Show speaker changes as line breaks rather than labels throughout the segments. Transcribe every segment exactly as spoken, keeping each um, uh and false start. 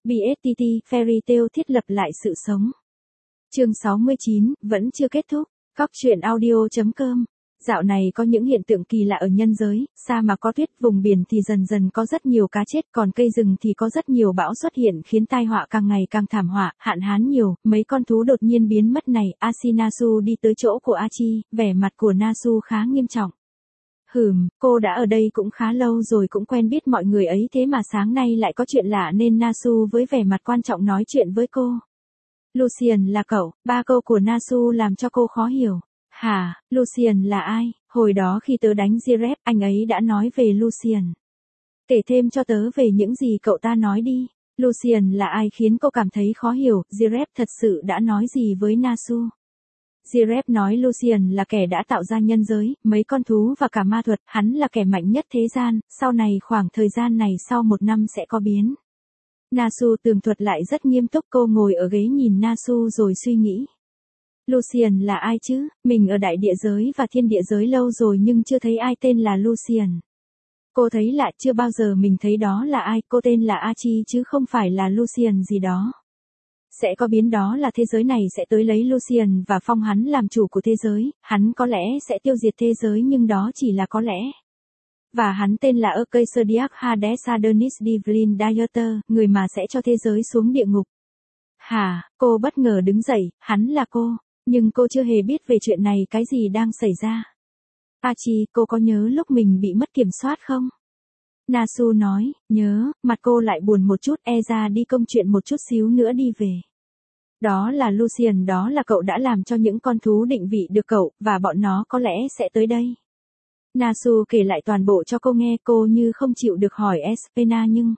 bê ét tê tê, Fairy Tail thiết lập lại sự sống. Chương sáu mươi chín, vẫn chưa kết thúc. Cóc truyện audio chấm com. Dạo này có những hiện tượng kỳ lạ ở nhân giới, sa mạc có tuyết, vùng biển thì dần dần có rất nhiều cá chết, còn cây rừng thì có rất nhiều bão xuất hiện khiến tai họa càng ngày càng thảm họa, hạn hán nhiều, mấy con thú đột nhiên biến mất này. Ashinasu đi tới chỗ của Achi, vẻ mặt của Nasu khá nghiêm trọng. Hừm, cô đã ở đây cũng khá lâu rồi, cũng quen biết mọi người ấy, thế mà sáng nay lại có chuyện lạ nên Nasu với vẻ mặt quan trọng nói chuyện với cô. Lucian là cậu, ba câu của Nasu làm cho cô khó hiểu. Hả, Lucian là ai? Hồi đó khi tớ đánh Jirep, anh ấy đã nói về Lucian. Kể thêm cho tớ về những gì cậu ta nói đi. Lucian là ai khiến cô cảm thấy khó hiểu, Jirep thật sự đã nói gì với Nasu? Jirep nói Lucian là kẻ đã tạo ra nhân giới, mấy con thú và cả ma thuật, hắn là kẻ mạnh nhất thế gian, sau này khoảng thời gian này sau một năm sẽ có biến. Nasu tường thuật lại rất nghiêm túc, cô ngồi ở ghế nhìn Nasu rồi suy nghĩ. Lucian là ai chứ, mình ở đại địa giới và thiên địa giới lâu rồi nhưng chưa thấy ai tên là Lucian. Cô thấy lạ, chưa bao giờ mình thấy đó là ai, cô tên là Achi chứ không phải là Lucian gì đó. Sẽ có biến, đó là thế giới này sẽ tới lấy Lucian và phong hắn làm chủ của thế giới, hắn có lẽ sẽ tiêu diệt thế giới nhưng đó chỉ là có lẽ. Và hắn tên là Arcadiac Hades Adonis Divine Dieter, người mà sẽ cho thế giới xuống địa ngục. Hả, cô bất ngờ đứng dậy, hắn là cô, nhưng cô chưa hề biết về chuyện này, cái gì đang xảy ra. Achi, cô có nhớ lúc mình bị mất kiểm soát không? Nasu nói, nhớ, mặt cô lại buồn một chút, e ra đi công chuyện một chút xíu nữa đi về. Đó là Lucian, đó là cậu đã làm cho những con thú định vị được cậu, và bọn nó có lẽ sẽ tới đây. Nasu kể lại toàn bộ cho cô nghe, cô như không chịu được hỏi Espena nhưng...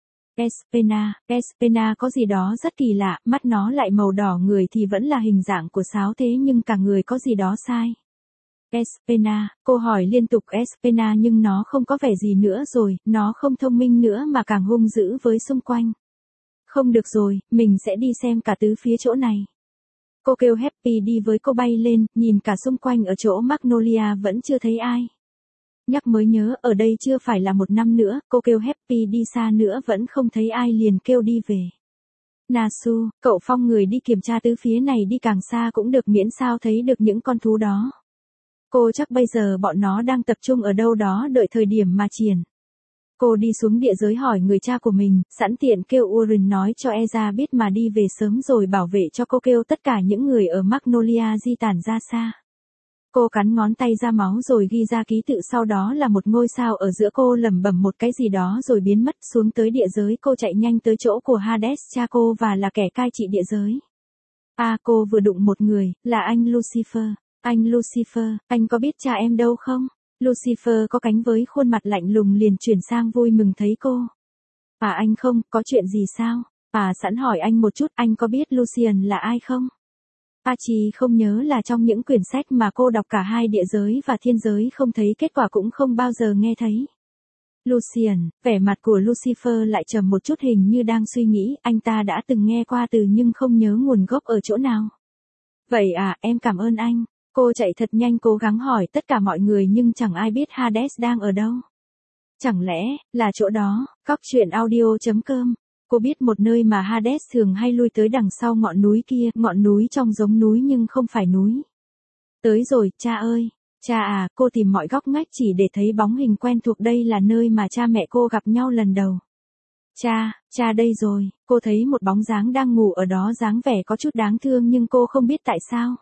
Espena, Espena có gì đó rất kỳ lạ, mắt nó lại màu đỏ, người thì vẫn là hình dạng của sáo thế nhưng cả người có gì đó sai. Espena, cô hỏi liên tục Espena nhưng nó không có vẻ gì nữa rồi, nó không thông minh nữa mà càng hung dữ với xung quanh. Không được rồi, mình sẽ đi xem cả tứ phía chỗ này. Cô kêu Happy đi với cô bay lên, nhìn cả xung quanh ở chỗ Magnolia vẫn chưa thấy ai. Nhắc mới nhớ, ở đây chưa phải là một năm nữa, cô kêu Happy đi xa nữa vẫn không thấy ai liền kêu đi về. Nasu, cậu phong người đi kiểm tra tứ phía này đi, càng xa cũng được miễn sao thấy được những con thú đó. Cô chắc bây giờ bọn nó đang tập trung ở đâu đó đợi thời điểm mà triển. Cô đi xuống địa giới hỏi người cha của mình, sẵn tiện kêu Urin nói cho Eza biết mà đi về sớm rồi bảo vệ cho cô, kêu tất cả những người ở Magnolia di tản ra xa. Cô cắn ngón tay ra máu rồi ghi ra ký tự, sau đó là một ngôi sao ở giữa, cô lẩm bẩm một cái gì đó rồi biến mất xuống tới địa giới. Cô chạy nhanh tới chỗ của Hades, cha cô và là kẻ cai trị địa giới. À, cô vừa đụng một người, là anh Lucifer. Anh Lucifer, anh có biết cha em đâu không? Lucifer có cánh với khuôn mặt lạnh lùng liền chuyển sang vui mừng thấy cô. À anh không, có chuyện gì sao? À sẵn hỏi anh một chút, anh có biết Lucian là ai không? Achi không nhớ, là trong những quyển sách mà cô đọc cả hai địa giới và thiên giới không thấy, kết quả cũng không bao giờ nghe thấy. Lucian, vẻ mặt của Lucifer lại trầm một chút, hình như đang suy nghĩ, anh ta đã từng nghe qua từ nhưng không nhớ nguồn gốc ở chỗ nào. Vậy à, em cảm ơn anh. Cô chạy thật nhanh cố gắng hỏi tất cả mọi người nhưng chẳng ai biết Hades đang ở đâu. Chẳng lẽ, là chỗ đó, cóc truyện audio chấm com. Cô biết một nơi mà Hades thường hay lui tới, đằng sau ngọn núi kia, ngọn núi trông giống núi nhưng không phải núi. Tới rồi, cha ơi. Cha à, cô tìm mọi góc ngách chỉ để thấy bóng hình quen thuộc, đây là nơi mà cha mẹ cô gặp nhau lần đầu. Cha, cha đây rồi, cô thấy một bóng dáng đang ngủ ở đó, dáng vẻ có chút đáng thương nhưng cô không biết tại sao.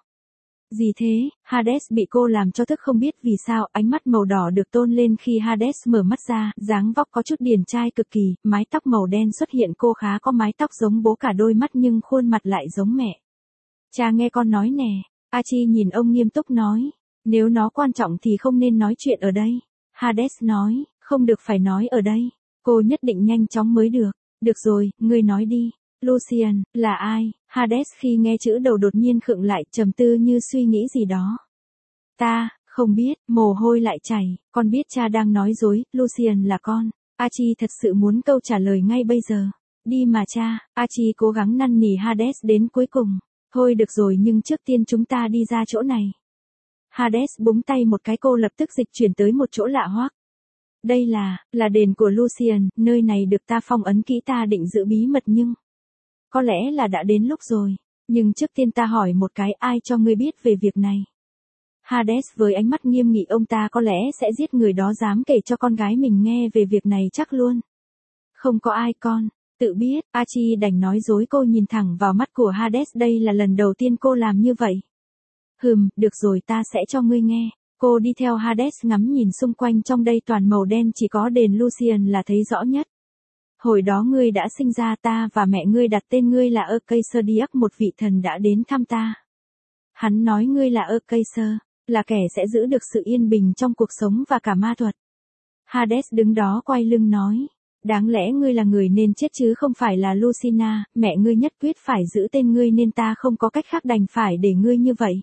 Gì thế? Hades bị cô làm cho thức không biết vì sao, ánh mắt màu đỏ được tôn lên khi Hades mở mắt ra, dáng vóc có chút điển trai cực kỳ, mái tóc màu đen xuất hiện, cô khá có mái tóc giống bố, cả đôi mắt nhưng khuôn mặt lại giống mẹ. Cha nghe con nói nè. Achi nhìn ông nghiêm túc nói, nếu nó quan trọng thì không nên nói chuyện ở đây. Hades nói, không được phải nói ở đây. Cô nhất định nhanh chóng mới được. Được rồi, ngươi nói đi. Lucian, là ai? Hades khi nghe chữ đầu đột nhiên khựng lại, trầm tư như suy nghĩ gì đó. Ta, không biết, mồ hôi lại chảy, con biết cha đang nói dối, Lucian là con. Achi thật sự muốn câu trả lời ngay bây giờ. Đi mà cha, Achi cố gắng năn nỉ Hades đến cuối cùng. Thôi được rồi, nhưng trước tiên chúng ta đi ra chỗ này. Hades búng tay một cái, cô lập tức dịch chuyển tới một chỗ lạ hoắc. Đây là, là đền của Lucian, nơi này được ta phong ấn kỹ, ta định giữ bí mật nhưng... Có lẽ là đã đến lúc rồi. Nhưng trước tiên ta hỏi một cái, ai cho ngươi biết về việc này? Hades với ánh mắt nghiêm nghị, ông ta có lẽ sẽ giết người đó dám kể cho con gái mình nghe về việc này chắc luôn. Không có ai con, tự biết, Archie đành nói dối. Cô nhìn thẳng vào mắt của Hades, đây là lần đầu tiên cô làm như vậy. Hừm, được rồi, ta sẽ cho ngươi nghe. Cô đi theo Hades ngắm nhìn xung quanh, trong đây toàn màu đen, chỉ có đền Lucian là thấy rõ nhất. Hồi đó ngươi đã sinh ra, ta và mẹ ngươi đặt tên ngươi là Acacia, một vị thần đã đến thăm ta. Hắn nói ngươi là Acacia, là kẻ sẽ giữ được sự yên bình trong cuộc sống và cả ma thuật. Hades đứng đó quay lưng nói, đáng lẽ ngươi là người nên chết chứ không phải là Lucina, mẹ ngươi nhất quyết phải giữ tên ngươi nên ta không có cách khác, đành phải để ngươi như vậy.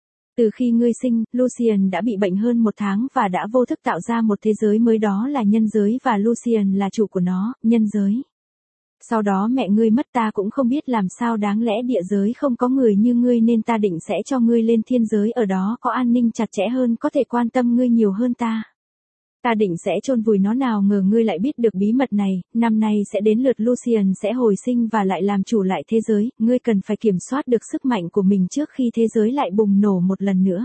Từ khi ngươi sinh, Lucian đã bị bệnh hơn một tháng và đã vô thức tạo ra một thế giới mới, đó là nhân giới, và Lucian là chủ của nó, nhân giới. Sau đó mẹ ngươi mất, ta cũng không biết làm sao, đáng lẽ địa giới không có người như ngươi nên ta định sẽ cho ngươi lên thiên giới, ở đó có an ninh chặt chẽ hơn, có thể quan tâm ngươi nhiều hơn ta. Ta định sẽ chôn vùi nó, nào ngờ ngươi lại biết được bí mật này, năm nay sẽ đến lượt Lucian sẽ hồi sinh và lại làm chủ lại thế giới, ngươi cần phải kiểm soát được sức mạnh của mình trước khi thế giới lại bùng nổ một lần nữa.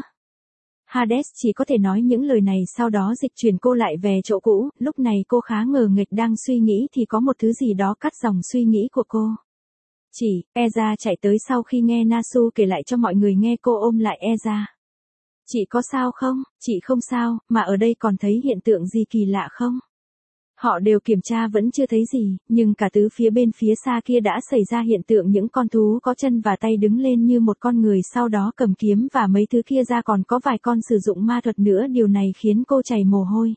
Hades chỉ có thể nói những lời này, sau đó dịch chuyển cô lại về chỗ cũ, lúc này cô khá ngờ nghịch, đang suy nghĩ thì có một thứ gì đó cắt dòng suy nghĩ của cô. Chỉ, Eza chạy tới sau khi nghe Nasu kể lại cho mọi người nghe, cô ôm lại Eza. Chị có sao không? Chị không sao, mà ở đây còn thấy hiện tượng gì kỳ lạ không? Họ đều kiểm tra vẫn chưa thấy gì, nhưng cả tứ phía bên phía xa kia đã xảy ra hiện tượng những con thú có chân và tay đứng lên như một con người, sau đó cầm kiếm và mấy thứ kia ra, còn có vài con sử dụng ma thuật nữa, điều này khiến cô chảy mồ hôi.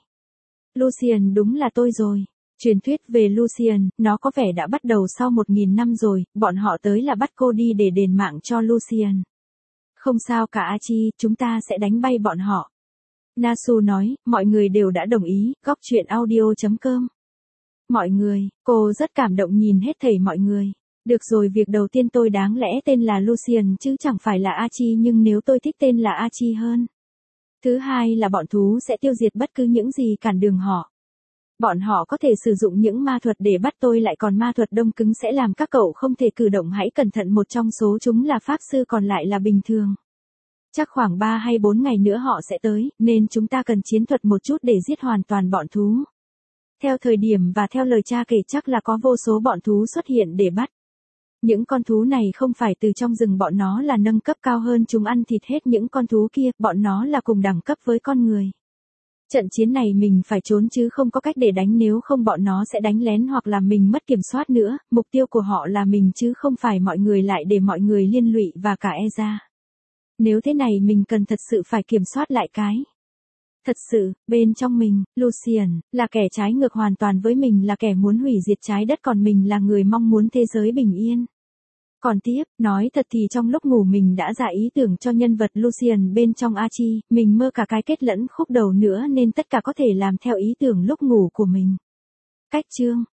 Lucian đúng là tôi rồi. Truyền thuyết về Lucian, nó có vẻ đã bắt đầu sau một nghìn năm rồi, bọn họ tới là bắt cô đi để đền mạng cho Lucian. Không sao cả Archie, chúng ta sẽ đánh bay bọn họ. Nasu nói, mọi người đều đã đồng ý, góc chuyện audio chấm com. Mọi người, cô rất cảm động nhìn hết thảy mọi người. Được rồi, việc đầu tiên tôi đáng lẽ tên là Lucian chứ chẳng phải là Archie, nhưng nếu tôi thích tên là Archie hơn. Thứ hai là bọn thú sẽ tiêu diệt bất cứ những gì cản đường họ. Bọn họ có thể sử dụng những ma thuật để bắt tôi lại, còn ma thuật đông cứng sẽ làm các cậu không thể cử động, hãy cẩn thận, một trong số chúng là pháp sư, còn lại là bình thường. Chắc khoảng ba hay bốn ngày nữa họ sẽ tới, nên chúng ta cần chiến thuật một chút để giết hoàn toàn bọn thú. Theo thời điểm và theo lời cha kể, chắc là có vô số bọn thú xuất hiện để bắt. Những con thú này không phải từ trong rừng, bọn nó là nâng cấp cao hơn, chúng ăn thịt hết những con thú kia, bọn nó là cùng đẳng cấp với con người. Trận chiến này mình phải trốn chứ không có cách để đánh, nếu không bọn nó sẽ đánh lén hoặc là mình mất kiểm soát nữa, mục tiêu của họ là mình chứ không phải mọi người, lại để mọi người liên lụy và cả Eza. Nếu thế này mình cần thật sự phải kiểm soát lại cái. Thật sự, bên trong mình, Lucian, là kẻ trái ngược hoàn toàn với mình, là kẻ muốn hủy diệt trái đất, còn mình là người mong muốn thế giới bình yên. Còn tiếp, nói thật thì trong lúc ngủ mình đã ra ý tưởng cho nhân vật Lucian bên trong Archie, mình mơ cả cái kết lẫn khúc đầu nữa nên tất cả có thể làm theo ý tưởng lúc ngủ của mình. Cách chương